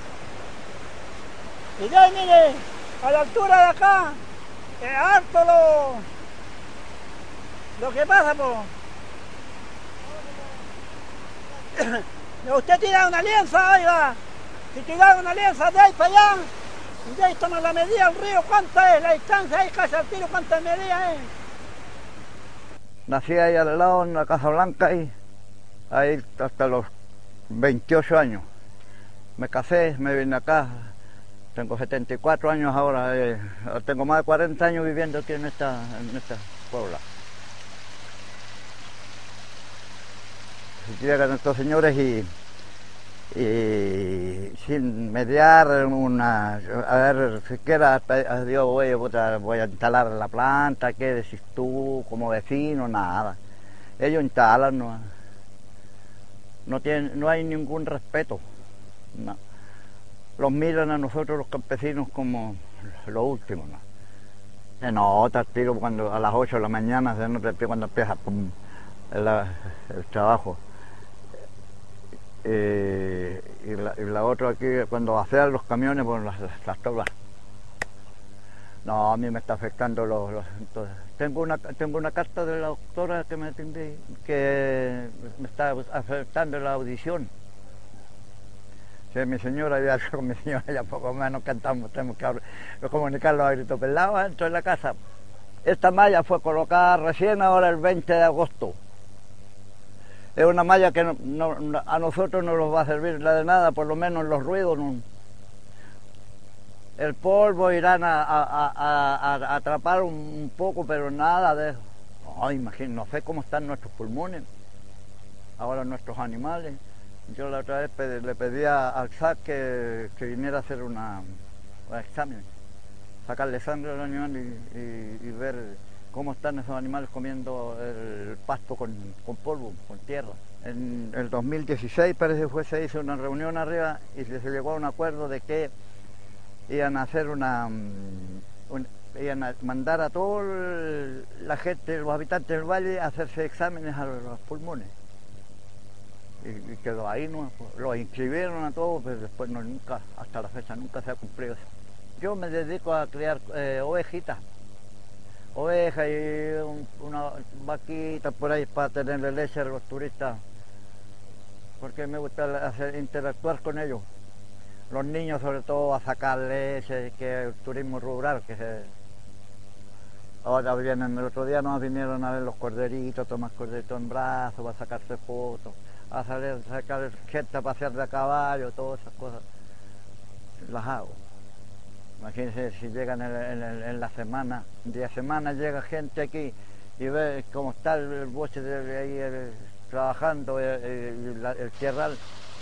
Y ya, mire, a la altura de acá, es harto lo, lo que pasa, pues. Usted tira una alianza, ahí va. Si tira una alianza de ahí para allá, y de ahí toma la medida del río, ¿cuánta es la distancia? Ahí casi al tiro, ¿cuánta medida es? Nací ahí al lado en la Casa Blanca, ahí, ahí hasta los veintiocho años. Me casé, me vine acá. Tengo setenta y cuatro años ahora, eh, tengo más de cuarenta años viviendo aquí en esta, en esta puebla. Llegan estos señores y, y sin mediar una, a ver, siquiera Dios, voy, voy a instalar la planta, ¿qué decís tú como vecino? Nada. Ellos instalan, no, no, tienen, no hay ningún respeto. No. Los miran a nosotros los campesinos como lo último, ¿no? Se nota el tiro cuando a las ocho de la mañana, se nota el tiro cuando empieza pum, el, el trabajo. Eh, y, la, y la otra aquí, cuando vacian los camiones, pues las, las, las tablas. No, a mí me está afectando los, los entonces, tengo una tengo una carta de la doctora que me atendí que me está afectando la audición. Sí, mi señora, ya con mi señora ya poco menos cantamos, tenemos que hablar, comunicarlo a grito pelado dentro de la casa. Esta malla fue colocada recién ahora el veinte de agosto. Es una malla que no, no, a nosotros no nos va a servir la de nada, por lo menos los ruidos. No. El polvo irán a, a, a, a, a atrapar un, un poco, pero nada de eso. Oh, imagínate, no sé cómo están nuestros pulmones, ahora nuestros animales. Yo la otra vez pedí, le pedí al S A C que, que viniera a hacer una, un examen, sacarle sangre al animal y, y, y ver cómo están esos animales comiendo el pasto con, con polvo, con tierra. En el dos mil dieciséis parece que fue, se hizo una reunión arriba y se llegó a un acuerdo de que iban a hacer una, un, iban a mandar a toda la gente, los habitantes del valle a hacerse exámenes a los, los pulmones. Y, y quedó ahí, ¿no? Los inscribieron a todos, pero después no, nunca, hasta la fecha nunca se ha cumplido eso. Yo me dedico a criar eh, ovejitas, ovejas y un, una vaquita por ahí para tenerle leche a los turistas, porque me gusta hacer, interactuar con ellos. Los niños sobre todo a sacar leche, que el turismo rural, que se... Ahora vienen, el otro día nos vinieron a ver los corderitos, tomar corderitos en brazos, para sacarse fotos, a salir, sacar gente a pasear de a caballo, todas esas cosas, las hago. Imagínense si llegan en, en, en la semana, un día de semana llega gente aquí y ve cómo está el, el boche de ahí el, trabajando, el, el, el tierral.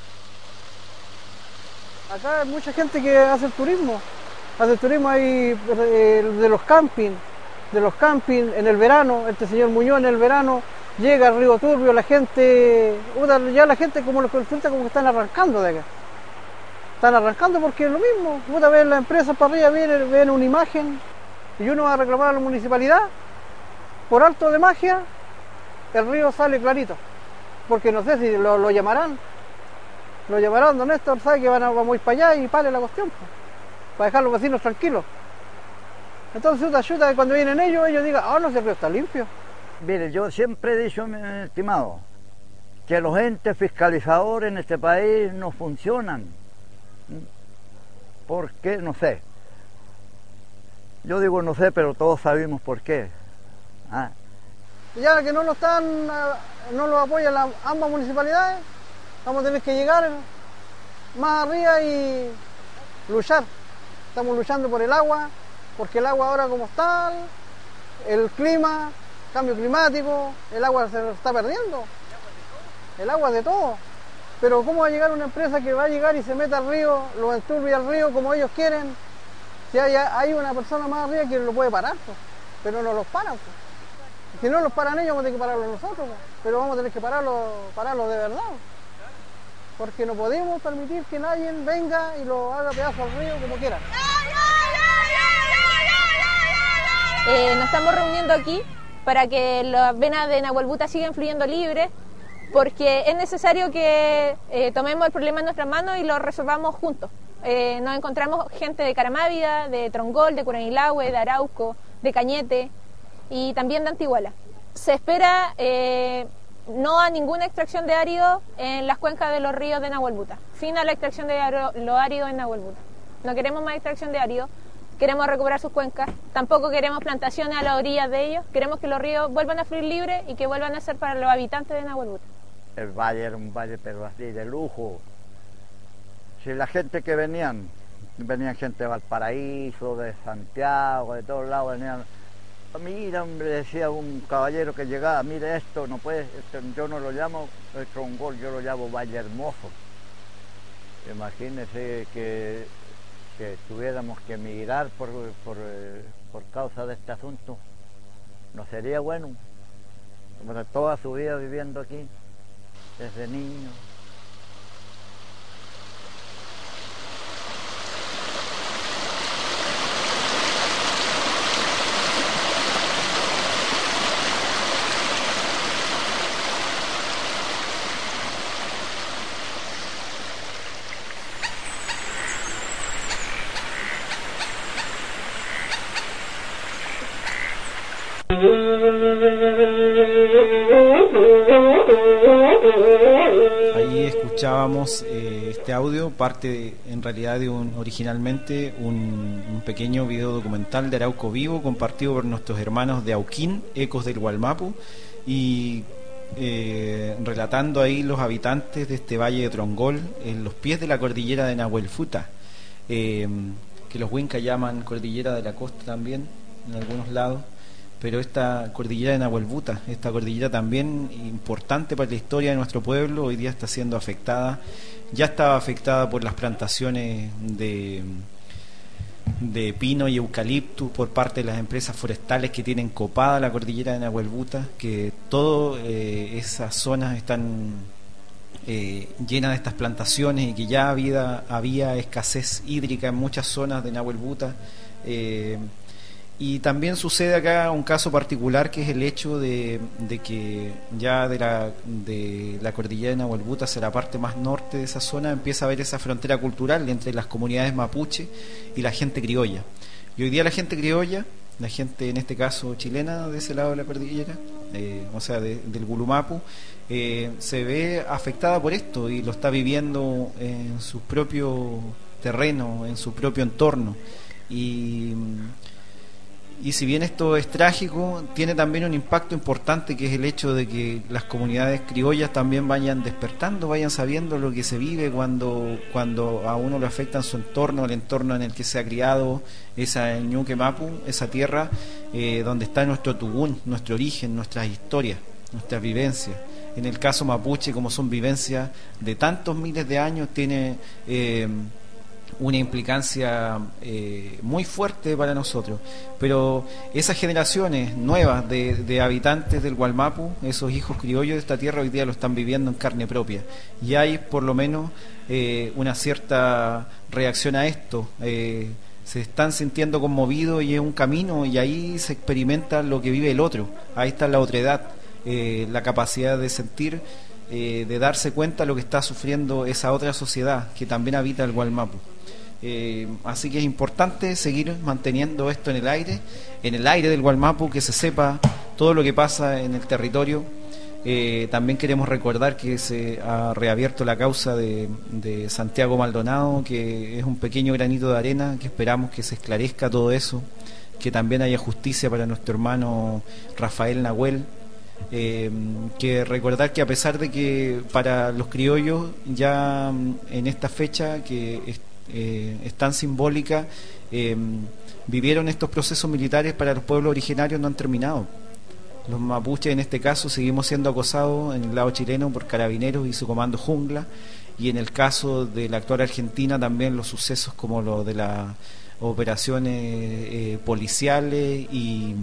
Acá hay mucha gente que hace el turismo, hace el turismo ahí de los campings, de los campings en el verano, este señor Muñoz en el verano llega al Río Turbio, la gente, ya la gente como los turistas como que están arrancando de acá, están arrancando porque es lo mismo, una vez la empresa para arriba viene, ven una imagen y uno va a reclamar a la municipalidad, por alto de magia, el río sale clarito, porque no sé si lo, lo llamarán. Lo llamarán, don Néstor, sabe que van a, vamos a ir para allá y pare la cuestión, pues, para dejar a los vecinos tranquilos. Entonces, una ayuda que cuando vienen ellos, ellos digan, ah, no, ese río está limpio. Mire, yo siempre he dicho, mi estimado, que los entes fiscalizadores en este país no funcionan. ¿Por qué? No sé. Yo digo no sé, pero todos sabemos por qué. Ah. Ya que no lo están, no lo apoyan las ambas municipalidades, vamos a tener que llegar más arriba y luchar. Estamos luchando por el agua, porque el agua ahora como está, el clima, cambio climático, el agua se está perdiendo. El agua de todo. Pero ¿cómo va a llegar una empresa que va a llegar y se meta al río, lo enturbia al río como ellos quieren? Si hay, hay una persona más arriba que lo puede parar, pues, pero no los paran. Pues. Si no los paran ellos, vamos a tener que pararlo nosotros, pues, pero vamos a tener que pararlo, pararlo de verdad. Porque no podemos permitir que nadie venga y lo haga pedazo al río como quiera. Eh, nos estamos reuniendo aquí para que las venas de Nahuelbuta sigan fluyendo libres, porque es necesario que eh, tomemos el problema en nuestras manos y lo resolvamos juntos. Eh, nos encontramos gente de Caramávida, de Trongol, de Curanilahue, de Arauco, de Cañete y también de Antiguala. Se espera eh, no a ninguna extracción de árido en las cuencas de los ríos de Nahuelbuta. Fin a la extracción de lo árido en Nahuelbuta. No queremos más extracción de árido, queremos recuperar sus cuencas, tampoco queremos plantaciones a las orillas de ellos, queremos que los ríos vuelvan a fluir libres y que vuelvan a ser para los habitantes de Nahuelbuta. El valle era un valle pero así de lujo. Si la gente que venían, venían gente de Valparaíso, de Santiago, de todos lados venían. Mira, hombre, decía un caballero que llegaba, mire esto, no puede, esto, yo no lo llamo el Trongol, yo lo llamo Valle Hermoso. Imagínense que, que tuviéramos que emigrar por, por, por causa de este asunto. No sería bueno. Como toda su vida viviendo aquí, desde niño. Ahí escuchábamos eh, este audio, parte de, en realidad de un originalmente un, un pequeño video documental de Arauco Vivo compartido por nuestros hermanos de Auquín, Ecos del Gualmapu, y eh, relatando ahí los habitantes de este valle de Trongol en los pies de la cordillera de Nahuelfuta, eh, que los huincas llaman cordillera de la costa también en algunos lados, pero esta cordillera de Nahuelbuta, esta cordillera también importante para la historia de nuestro pueblo, hoy día está siendo afectada, ya estaba afectada por las plantaciones de, de pino y eucalipto por parte de las empresas forestales que tienen copada la cordillera de Nahuelbuta, que todas eh, esas zonas están eh, llenas de estas plantaciones y que ya había, había escasez hídrica en muchas zonas de Nahuelbuta. eh, Y también sucede acá un caso particular, que es el hecho de, de que ya de la, de la cordillera de Nahuelbuta hacia la parte más norte de esa zona empieza a haber esa frontera cultural entre las comunidades mapuche y la gente criolla. Y hoy día la gente criolla, la gente en este caso chilena de ese lado de la cordillera, eh, o sea de, del Gulumapu, eh, se ve afectada por esto y lo está viviendo en su propio terreno, en su propio entorno. Y... Y si bien esto es trágico, tiene también un impacto importante, que es el hecho de que las comunidades criollas también vayan despertando, vayan sabiendo lo que se vive cuando, cuando a uno le afecta en su entorno, el entorno en el que se ha criado, esa Ñuque Mapu, esa tierra eh, donde está nuestro tugún, nuestro origen, nuestras historias, nuestras vivencias. En el caso mapuche, como son vivencias de tantos miles de años, tiene... Eh, una implicancia eh, muy fuerte para nosotros, pero esas generaciones nuevas de, de habitantes del Gualmapu, esos hijos criollos de esta tierra, hoy día lo están viviendo en carne propia, y hay por lo menos eh, una cierta reacción a esto. eh, se están sintiendo conmovidos y es un camino, y ahí se experimenta lo que vive el otro. Ahí está la otredad, eh, la capacidad de sentir, eh, de darse cuenta de lo que está sufriendo esa otra sociedad que también habita el Gualmapu. Eh, así que es importante seguir manteniendo esto en el aire, en el aire del Gualmapu, que se sepa todo lo que pasa en el territorio. Eh, también queremos recordar que se ha reabierto la causa de, de Santiago Maldonado, que es un pequeño granito de arena, que esperamos que se esclarezca todo eso, que también haya justicia para nuestro hermano Rafael Nahuel. Eh, que recordar que a pesar de que para los criollos ya en esta fecha que es, eh, es tan simbólica, eh, vivieron estos procesos militares para los pueblos originarios, no han terminado. Los mapuches en este caso seguimos siendo acosados en el lado chileno por Carabineros y su comando Jungla, y en el caso de la actual Argentina también los sucesos como lo de las operaciones eh, policiales y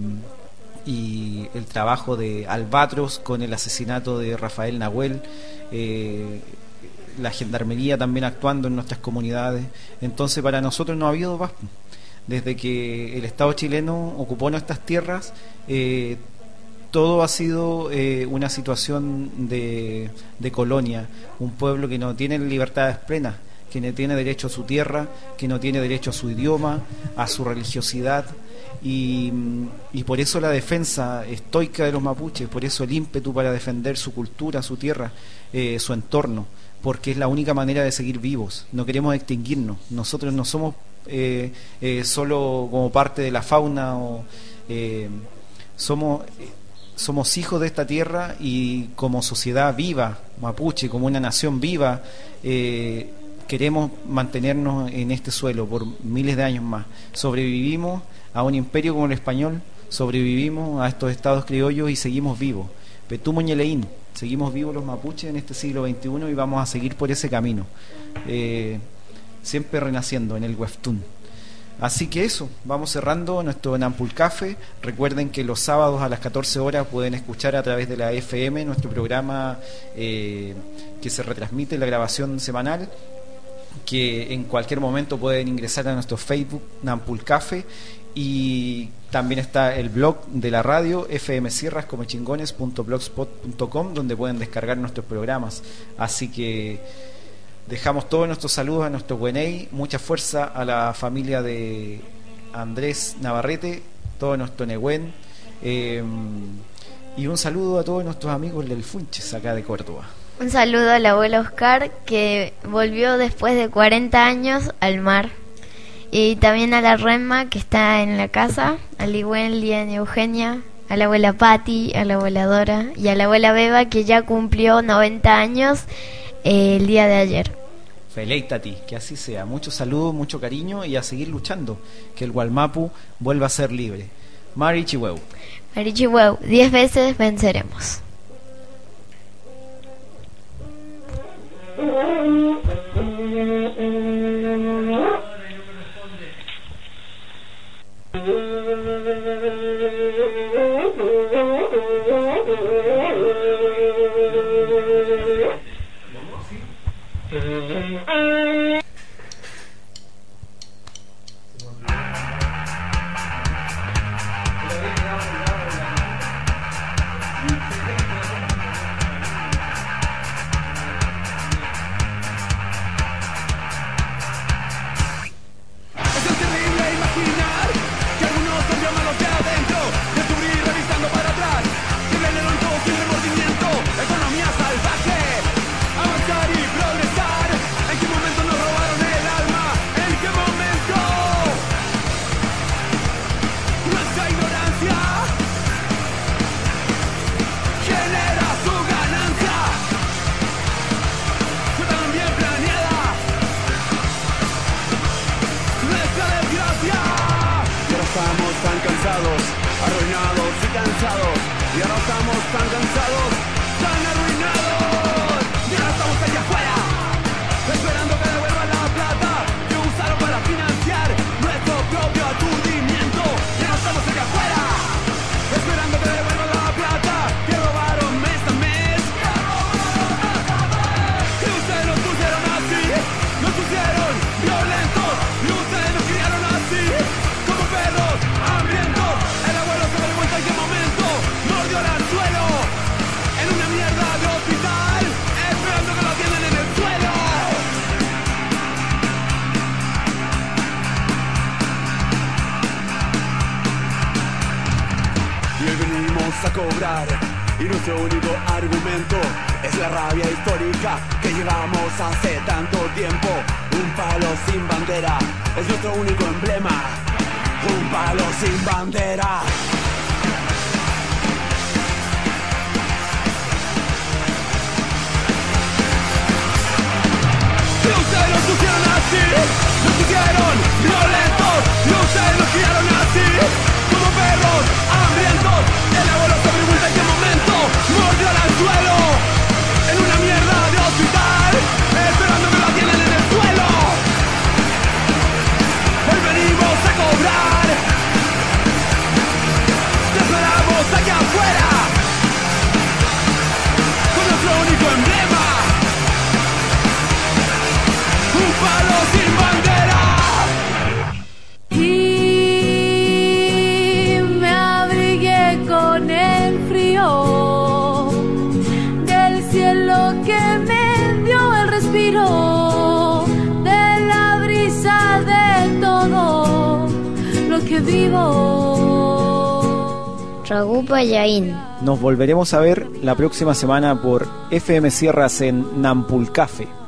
y el trabajo de Albatros con el asesinato de Rafael Nahuel, eh, la gendarmería también actuando en nuestras comunidades. Entonces para nosotros no ha habido paz. Desde que el Estado chileno ocupó nuestras tierras, eh, todo ha sido eh, una situación de, de colonia, un pueblo que no tiene libertades plenas, que no tiene derecho a su tierra, que no tiene derecho a su idioma, a su religiosidad. Y, y por eso la defensa estoica de los mapuches, por eso el ímpetu para defender su cultura, su tierra, eh, su entorno, porque es la única manera de seguir vivos. No queremos extinguirnos. Nosotros no somos eh, eh, solo como parte de la fauna, o, eh, somos, eh, somos hijos de esta tierra, y como sociedad viva mapuche, como una nación viva, eh, queremos mantenernos en este suelo por miles de años más. Sobrevivimos a un imperio como el español, sobrevivimos a estos estados criollos y seguimos vivos. Petumo Ñeleín, seguimos vivos los mapuches en este siglo veintiuno y vamos a seguir por ese camino, eh, siempre renaciendo en el Hueftún. Así que eso, vamos cerrando nuestro Nampulcafe. Recuerden que los sábados a las catorce horas pueden escuchar a través de la F M nuestro programa eh, que se retransmite, la grabación semanal, que en cualquier momento pueden ingresar a nuestro Facebook Nampulcafe, y también está el blog de la radio f m sierras come chingones punto blogspot punto com, donde pueden descargar nuestros programas. Así que dejamos todos nuestros saludos a nuestro Güeney, mucha fuerza a la familia de Andrés Navarrete, todo nuestro Nehuen, Eh, y un saludo a todos nuestros amigos del Funches acá de Córdoba. Un saludo al abuelo Oscar, que volvió después de cuarenta años al mar. Y también a la Rema, que está en la casa, a Ligüen, Lien y Eugenia, a la abuela Patti, a la abuela Dora y a la abuela Beba, que ya cumplió noventa años eh, el día de ayer. Feleítati, que así sea. Mucho saludo, mucho cariño y a seguir luchando, que el Gualmapu vuelva a ser libre. Mari Chihueu. Mari Chihueu, diez veces venceremos. Arruinados y cansados, y ahora estamos tan cansados, tan arruinados, y ahora estamos allá afuera, esperando que devuelvan la plata que usaron para financiar nuestro propio aturdimiento. Y ahora estamos allá afuera, esperando que devuelvan la plata que robaron mes a mes. Y ustedes nos pusieron así, nos pusieron violentos, y ustedes nos criaron así, como perros hambrientos. El abuelo se da cuenta en qué momento mordió el anzuelo en una mierda de hospital, esperando que lo atiendan en el suelo. Y hoy venimos a cobrar, y nuestro único argumento es la rabia histórica que llevamos hace tanto tiempo. Un palo sin bandera es nuestro único emblema. Un palo sin bandera. Y ustedes nos pusieron así, nos pusieron violentos, y ustedes nos criaron así, como perros hambrientos. El abuelo se pregunta en qué momento mordió el anzuelo en una mierda de hospital, esperando que lo atiendan en el suelo. Hoy venimos a cobrar, te esperamos allá afuera, con nuestro único emblema, un palo sin bandera. Y me abrigué con el frío del cielo que me dio el respiro, de la brisa de todo lo que vivo. Ragupa Yaín. Nos volveremos a ver la próxima semana por F M Sierras en Nampulcafe.